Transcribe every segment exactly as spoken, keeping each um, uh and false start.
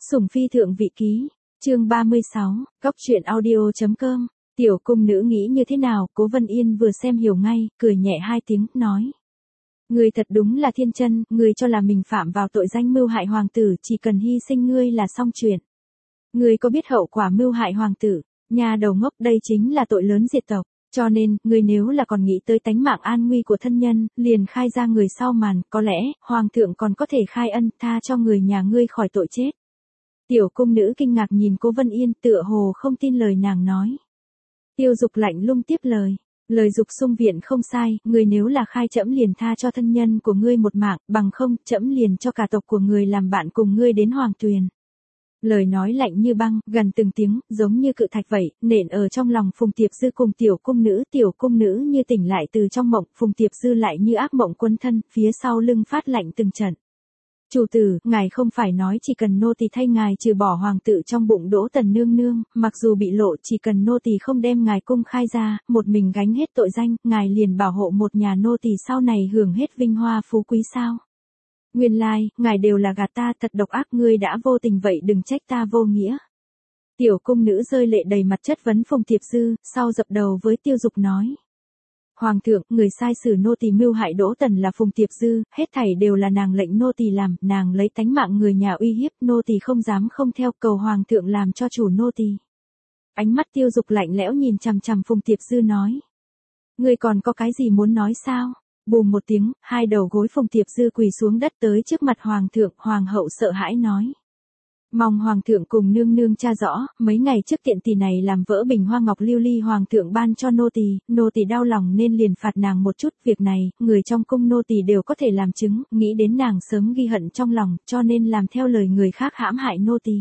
Sủng phi thượng vị ký, chương ba mươi sáu, góc truyện audio.com, tiểu cung nữ nghĩ như thế nào, Cố Vân Yên vừa xem hiểu ngay, cười nhẹ hai tiếng, nói. Ngươi thật đúng là thiên chân, ngươi cho là mình phạm vào tội danh mưu hại hoàng tử, chỉ cần hy sinh ngươi là xong chuyện. Ngươi có biết hậu quả mưu hại hoàng tử, nhà đầu ngốc, đây chính là tội lớn diệt tộc. Cho nên, ngươi nếu là còn nghĩ tới tánh mạng an nguy của thân nhân, liền khai ra người sau màn, có lẽ, hoàng thượng còn có thể khai ân, tha cho người nhà ngươi khỏi tội chết. Tiểu cung nữ kinh ngạc nhìn Cố Vân Yên, tựa hồ không tin lời nàng nói. Tiêu Dục lạnh lùng tiếp lời, lời Dục xung viện không sai, ngươi nếu là khai trẫm liền tha cho thân nhân của ngươi một mạng, bằng không, trẫm liền cho cả tộc của ngươi làm bạn cùng ngươi đến hoàng tuyền. Lời nói lạnh như băng, gần từng tiếng, giống như cự thạch vậy, nện ở trong lòng Phùng Tiệp Dư cùng tiểu cung nữ, tiểu cung nữ như tỉnh lại từ trong mộng, Phùng Tiệp Dư lại như ác mộng quân thân, phía sau lưng phát lạnh từng trận. Chủ tử, ngài không phải nói chỉ cần nô tỳ thay ngài trừ bỏ hoàng tử trong bụng Đỗ Tần nương nương, mặc dù bị lộ, chỉ cần nô tỳ không đem ngài cung khai ra, một mình gánh hết tội danh, ngài liền bảo hộ một nhà nô tỳ sau này hưởng hết vinh hoa phú quý sao? Nguyên lai, like, ngài đều là gạt ta, thật độc ác, ngươi đã vô tình vậy đừng trách ta vô nghĩa. Tiểu cung nữ rơi lệ đầy mặt chất vấn Phùng Tiệp Dư, sau dập đầu với Tiêu Dục nói. Hoàng thượng, người sai sử nô tỳ mưu hại Đỗ Tần là Phùng Tiệp Dư, hết thảy đều là nàng lệnh nô tỳ làm, nàng lấy tánh mạng người nhà uy hiếp, nô tỳ không dám không theo, cầu hoàng thượng làm cho chủ nô tỳ. Ánh mắt Tiêu Dục lạnh lẽo nhìn chằm chằm Phùng Tiệp Dư nói. Ngươi còn có cái gì muốn nói sao? Bùm một tiếng, hai đầu gối Phùng Tiệp Dư quỳ xuống đất tới trước mặt hoàng thượng, hoàng hậu sợ hãi nói. Mong hoàng thượng cùng nương nương tra rõ, mấy ngày trước tiện tỳ này làm vỡ bình hoa ngọc lưu ly hoàng thượng ban cho nô tỳ, nô tỳ đau lòng nên liền phạt nàng một chút, việc này, người trong cung nô tỳ đều có thể làm chứng, nghĩ đến nàng sớm ghi hận trong lòng, cho nên làm theo lời người khác hãm hại nô tỳ.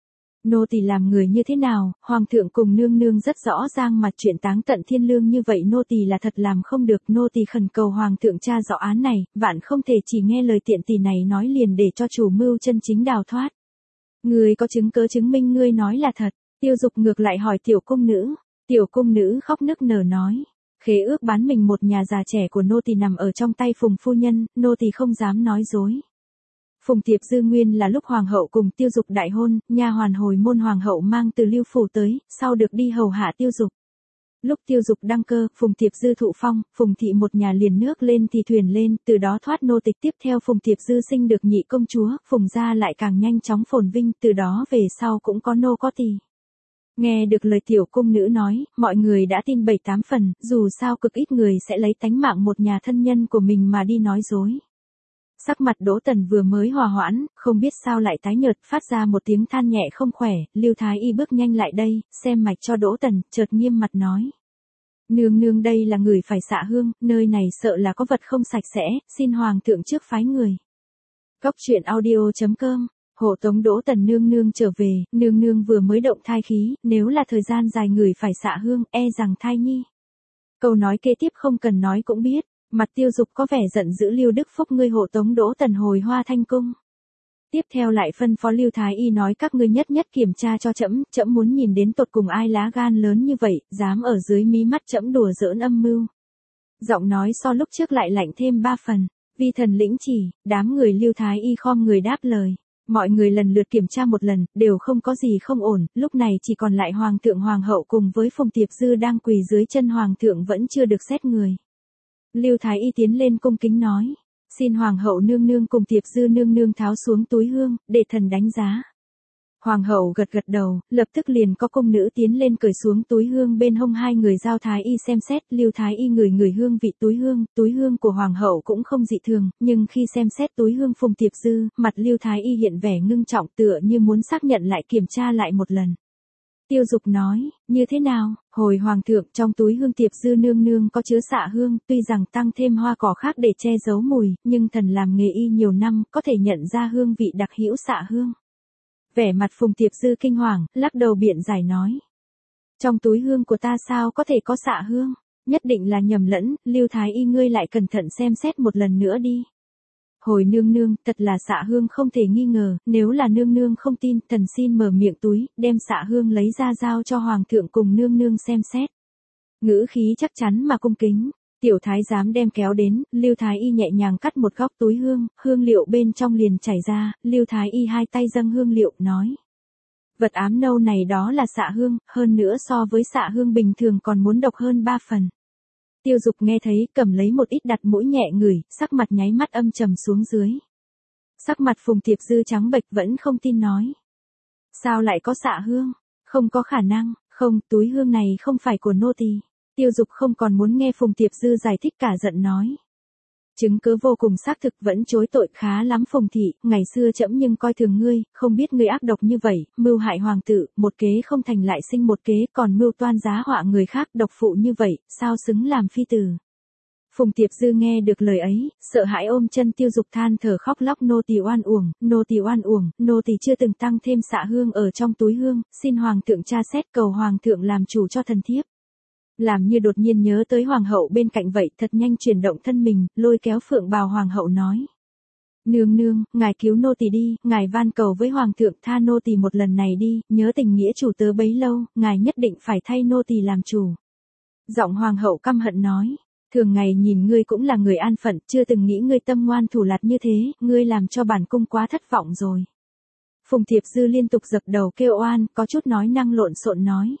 Nô tỳ làm người như thế nào, hoàng thượng cùng nương nương rất rõ ràng mà chuyện táng tận thiên lương như vậy nô tỳ là thật làm không được, nô tỳ khẩn cầu hoàng thượng tra rõ án này, vạn không thể chỉ nghe lời tiện tỳ này nói liền để cho chủ mưu chân chính đào thoát. Ngươi có chứng cớ chứng minh ngươi nói là thật? Tiêu Dục ngược lại hỏi tiểu cung nữ. Tiểu cung nữ khóc nức nở nói. Khế ước bán mình một nhà già trẻ của nô tỳ nằm ở trong tay Phùng phu nhân, nô tỳ không dám nói dối. Phùng Tiệp Dư nguyên là lúc hoàng hậu cùng Tiêu Dục đại hôn, nha hoàn hồi môn hoàng hậu mang từ Lưu phủ tới, sau được đi hầu hạ Tiêu Dục. Lúc Tiêu Dục đăng cơ, Phùng Tiệp Dư thụ phong, Phùng thị một nhà liền nước lên thì thuyền lên, từ đó thoát nô tịch, tiếp theo Phùng Tiệp Dư sinh được nhị công chúa, Phùng gia lại càng nhanh chóng phồn vinh, từ đó về sau cũng có nô có tỳ. Nghe được lời tiểu cung nữ nói, mọi người đã tin bảy tám phần, dù sao cực ít người sẽ lấy tánh mạng một nhà thân nhân của mình mà đi nói dối. Sắc mặt Đỗ Tần vừa mới hòa hoãn, không biết sao lại tái nhợt, phát ra một tiếng than nhẹ không khỏe, Lưu Thái Y bước nhanh lại đây, xem mạch cho Đỗ Tần, chợt nghiêm mặt nói. Nương nương đây là người phải xạ hương, nơi này sợ là có vật không sạch sẽ, xin hoàng thượng trước phái người. Góc truyện audio.com, hộ tống Đỗ Tần nương nương trở về, nương nương vừa mới động thai khí, nếu là thời gian dài người phải xạ hương, e rằng thai nhi. Câu nói kế tiếp không cần nói cũng biết. Mặt Tiêu Dục có vẻ giận dữ, Lưu Đức Phúc ngươi hộ tống Đỗ Tần hồi Hoa Thanh cung. Tiếp theo lại phân phó Lưu Thái Y nói các ngươi nhất nhất kiểm tra cho trẫm, trẫm muốn nhìn đến tột cùng ai lá gan lớn như vậy, dám ở dưới mí mắt trẫm đùa giỡn âm mưu. Giọng nói so lúc trước lại lạnh thêm ba phần, vi thần lĩnh chỉ, đám người Lưu Thái Y khom người đáp lời. Mọi người lần lượt kiểm tra một lần, đều không có gì không ổn, lúc này chỉ còn lại hoàng thượng hoàng hậu cùng với Phùng Tiệp Dư đang quỳ dưới chân hoàng thượng vẫn chưa được xét người. Lưu Thái Y tiến lên cung kính nói, xin hoàng hậu nương nương cùng Tiệp Dư nương nương tháo xuống túi hương, để thần đánh giá. Hoàng hậu gật gật đầu, lập tức liền có cung nữ tiến lên cởi xuống túi hương bên hông hai người giao Thái Y xem xét, Lưu Thái Y ngửi ngửi hương vị túi hương, túi hương của hoàng hậu cũng không dị thường, nhưng khi xem xét túi hương Phùng Tiệp Dư, mặt Lưu Thái Y hiện vẻ ngưng trọng tựa như muốn xác nhận lại kiểm tra lại một lần. Tiêu Dục nói, như thế nào, hồi hoàng thượng trong túi hương Tiệp Dư nương nương có chứa xạ hương, tuy rằng tăng thêm hoa cỏ khác để che giấu mùi, nhưng thần làm nghề y nhiều năm, có thể nhận ra hương vị đặc hữu xạ hương. Vẻ mặt Phùng Tiệp Dư kinh hoàng, lắc đầu biện giải nói. Trong túi hương của ta sao có thể có xạ hương, nhất định là nhầm lẫn, Lưu Thái Y ngươi lại cẩn thận xem xét một lần nữa đi. Hồi nương nương, thật là xạ hương không thể nghi ngờ, nếu là nương nương không tin, thần xin mở miệng túi, đem xạ hương lấy ra giao cho hoàng thượng cùng nương nương xem xét. Ngữ khí chắc chắn mà cung kính, Tiểu thái giám đem kéo đến, Lưu Thái Y nhẹ nhàng cắt một góc túi hương, hương liệu bên trong liền chảy ra, Lưu Thái Y hai tay dâng hương liệu, nói. Vật ám nâu này đó là xạ hương, hơn nữa so với xạ hương bình thường còn muốn độc hơn ba phần. Tiêu Dục nghe thấy, cầm lấy một ít đặt mũi nhẹ ngửi, sắc mặt nháy mắt âm trầm xuống dưới. Sắc mặt Phùng Tiệp Dư trắng bệch vẫn không tin nói. Sao lại có xạ hương? Không có khả năng, không, túi hương này không phải của nô tỳ. Tiêu Dục không còn muốn nghe Phùng Tiệp Dư giải thích cả giận nói. Chứng cứ vô cùng xác thực vẫn chối tội khá lắm Phùng thị, ngày xưa trẫm nhưng coi thường ngươi, không biết ngươi ác độc như vậy, mưu hại hoàng tử, một kế không thành lại sinh một kế, còn mưu toan giá họa người khác độc phụ như vậy, sao xứng làm phi tử. Phùng Tiệp Dư nghe được lời ấy, sợ hãi ôm chân Tiêu Dục than thở khóc lóc nô tỳ oan uổng, nô tỳ oan uổng, nô tỳ chưa từng tăng thêm xạ hương ở trong túi hương, xin hoàng thượng tra xét cầu hoàng thượng làm chủ cho thần thiếp. Làm như đột nhiên nhớ tới hoàng hậu bên cạnh vậy, thật nhanh chuyển động thân mình, lôi kéo Phượng Bào hoàng hậu nói. Nương nương, ngài cứu nô tỳ đi, ngài van cầu với hoàng thượng tha nô tỳ một lần này đi, nhớ tình nghĩa chủ tớ bấy lâu, ngài nhất định phải thay nô tỳ làm chủ. Giọng hoàng hậu căm hận nói. Thường ngày nhìn ngươi cũng là người an phận, chưa từng nghĩ ngươi tâm ngoan thủ lạt như thế, ngươi làm cho bản cung quá thất vọng rồi. Phùng Tiệp Dư liên tục dập đầu kêu oan, có chút nói năng lộn xộn nói.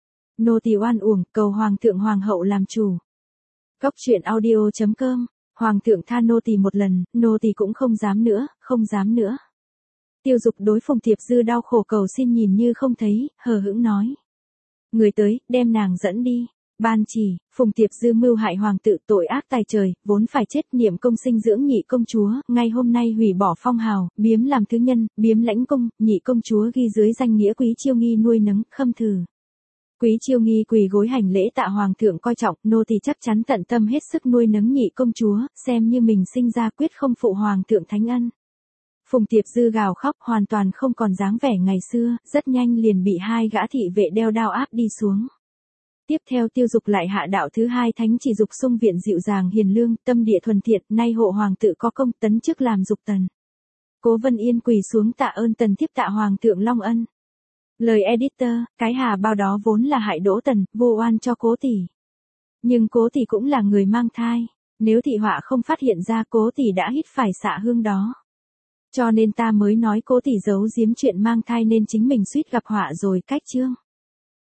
Nô tỳ oan uổng, cầu hoàng thượng hoàng hậu làm chủ. Cốc truyện audio chấm com, hoàng thượng tha nô tỳ một lần, nô tỳ cũng không dám nữa, không dám nữa. Tiêu Dục đối Phùng Tiệp Dư đau khổ cầu xin nhìn như không thấy, hờ hững nói. Người tới, đem nàng dẫn đi. Ban chỉ, Phùng Tiệp Dư mưu hại hoàng tử tội ác tài trời, vốn phải chết, niệm công sinh dưỡng nhị công chúa, ngay hôm nay hủy bỏ phong hào, biếm làm thứ nhân, biếm lãnh công, nhị công chúa ghi dưới danh nghĩa Quý Chiêu Nghi nuôi nấng, khâm thử. Quý Chiêu Nghi quỳ gối hành lễ tạ hoàng thượng coi trọng, nô tỳ chắc chắn tận tâm hết sức nuôi nấng nhị công chúa, xem như mình sinh ra quyết không phụ hoàng thượng thánh ân. Phùng Tiệp Dư gào khóc hoàn toàn không còn dáng vẻ ngày xưa, rất nhanh liền bị hai gã thị vệ đeo đao áp đi xuống. Tiếp theo Tiêu Dục lại hạ đạo thứ hai thánh chỉ dục xung viện dịu dàng hiền lương, tâm địa thuần thiện, nay hộ hoàng tự có công tấn chức làm dục tần. Cố Vân Yên quỳ xuống tạ ơn tần thiếp tạ hoàng thượng long ân. Lời editor, cái hà bao đó vốn là hại Đỗ Tần, vô oan cho Cố tỷ. Nhưng Cố tỷ cũng là người mang thai, nếu thị họa không phát hiện ra Cố tỷ đã hít phải xạ hương đó. Cho nên ta mới nói Cố tỷ giấu giếm chuyện mang thai nên chính mình suýt gặp họa rồi, cách chương.